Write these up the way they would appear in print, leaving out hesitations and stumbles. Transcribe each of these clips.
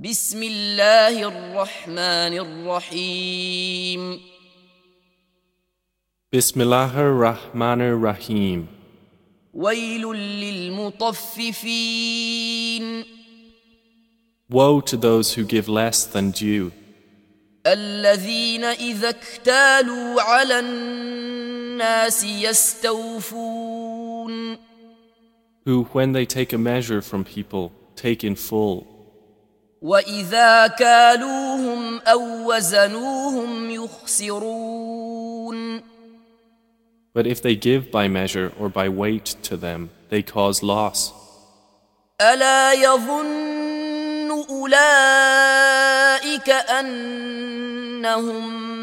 بسم الله الرحمن الرحيم Bismillahir Rahmanir Rahim. ويل للمطففين Woe to those who give less than due, الذين إذا اكتالوا على الناس يستوفون who when they take a measure from people take in full, وإذا كالوهم أو وزنوهم يخسرون but if they give by measure or by weight to them, they cause loss. ألا يظن أولئك أنهم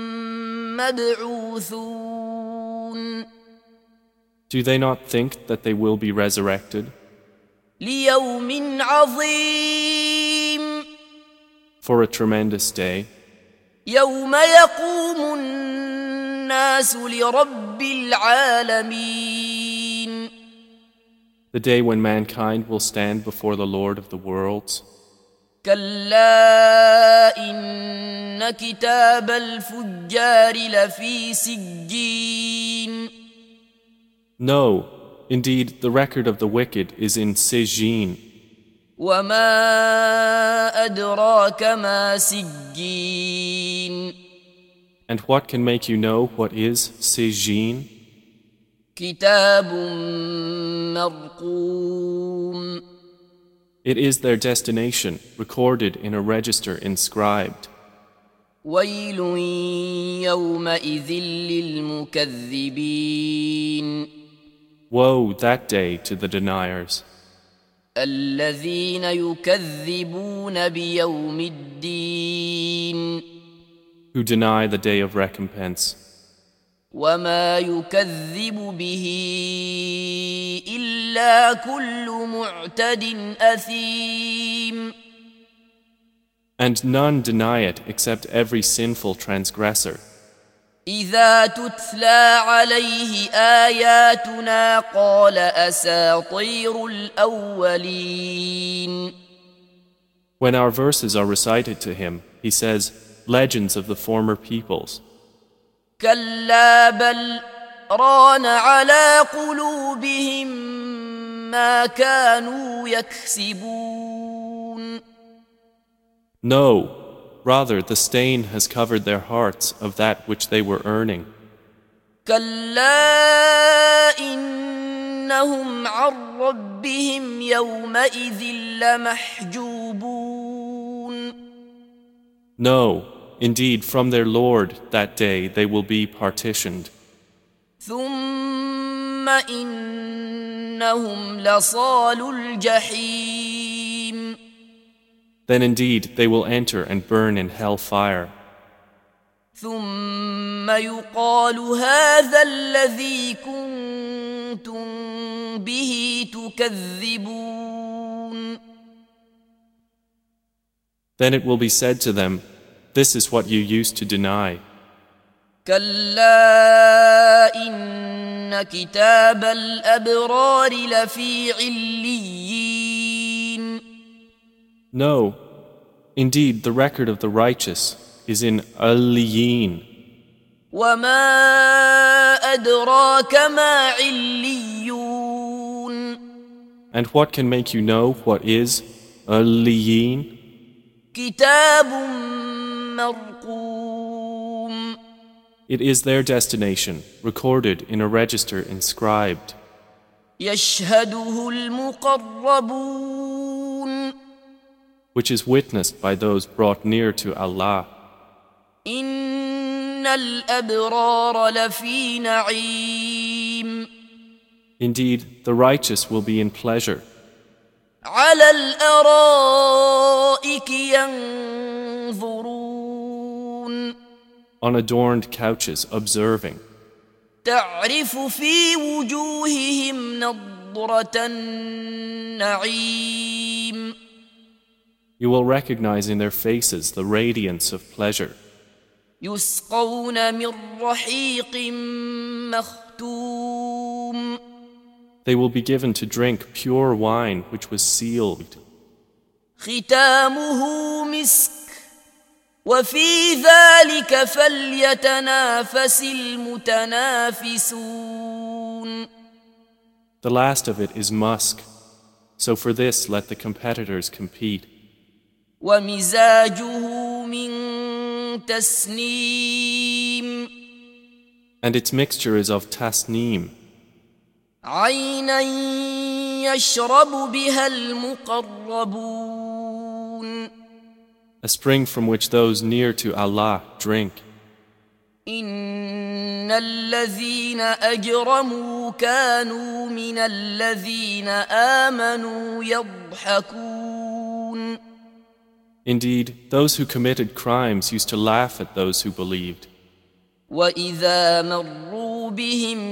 مبعوثون Do they not think that they will be resurrected ليوم عظيم for a tremendous day, يوم يقوم الناس لرب العالمين the day when mankind will stand before the Lord of the worlds? كلا إن كتاب الفجار لفي سجين No, indeed the record of the wicked is in Sijin. وما أدراك ما سجين And what can make you know what is Sijin? كتاب مرقوم It is their destination, recorded in a register inscribed. ويل يومئذ للمكذبين Woe that day to the deniers, الذين يكذبون بيوم الدين who deny the day of recompense. وما يكذب به إلا كل معتد أثيم And none deny it except every sinful transgressor. إذا تتلى عليه آياتنا قال أساطير الأولين When our verses are recited to him, he says, legends of the former peoples. كلا بل ران على قلوبهم ما كانوا يكسبون No, rather the stain has covered their hearts of that which they were earning. كلا إنهم عن ربهم يومئذ لمحجوبون No, indeed from their Lord that day they will be partitioned. ثم إنهم لصالو الجحيم Then indeed they will enter and burn in hell fire. ثم يقال هذا الذي كنتم به تكذبون Then it will be said to them, this is what you used to deny. كلا إن كتاب الأبرار لفي عليين No, indeed the record of the righteous is in Aliyin. وما أدراك ما عليون And what can make you know what is Aliyin? كتاب مرقوم It is their destination, recorded in a register inscribed, يشهده المقربون which is witnessed by those brought near to Allah. إن الأبرار لفي نعيم Indeed, the righteous will be in pleasure, على الأرائك ينظرون on adorned couches observing. تعرف في وجوههم نضرة النعيم You will recognize in their faces the radiance of pleasure. يسقون من رحيق مختوم They will be given to drink pure wine which was sealed. ختامه وفي ذلك فليتنافس المتنافسون. The last of it is musk, so for this let the competitors compete. ومزاجه من تسنيم. And its mixture is of tasneem, عينا يشرب بها المقربون. a spring from which those near to Allah drink. إن الذين أجرموا كانوا من الذين آمنوا يضحكون. Indeed, those who committed crimes used to laugh at those who believed. وإذا مروا بهم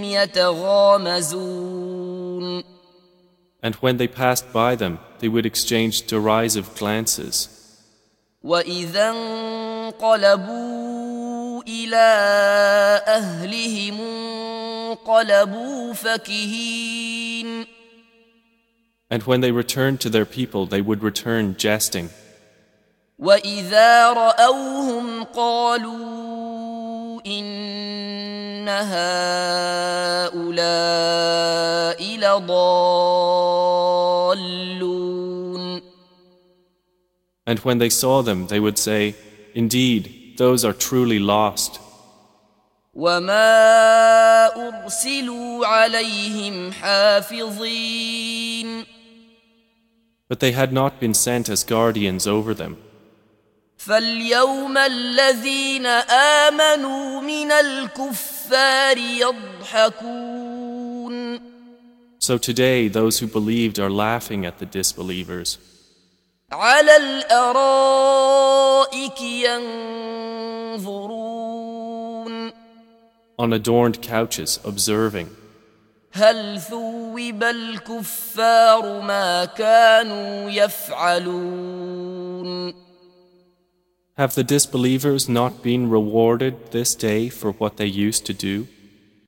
يتغامزون. And when they passed by them, they would exchange derisive glances. وإذا انقلبوا إلى أهلهم انقلبوا فكهين. And when they returned to their people, they would return jesting. وإذا رأوهم قالوا إن هؤلاء لضالون. And when they saw them, they would say, Indeed, those are truly lost. وما أرسلوا عليهم حافظين. But they had not been sent as guardians over them. فاليوم الذين آمنوا من الكفار يضحكون. So today those who believed are laughing at the disbelievers. على الأرائك ينظرون. On adorned couches observing. هل ثوب الكفار ما كانوا يفعلون. Have the disbelievers not been rewarded this day for what they used to do?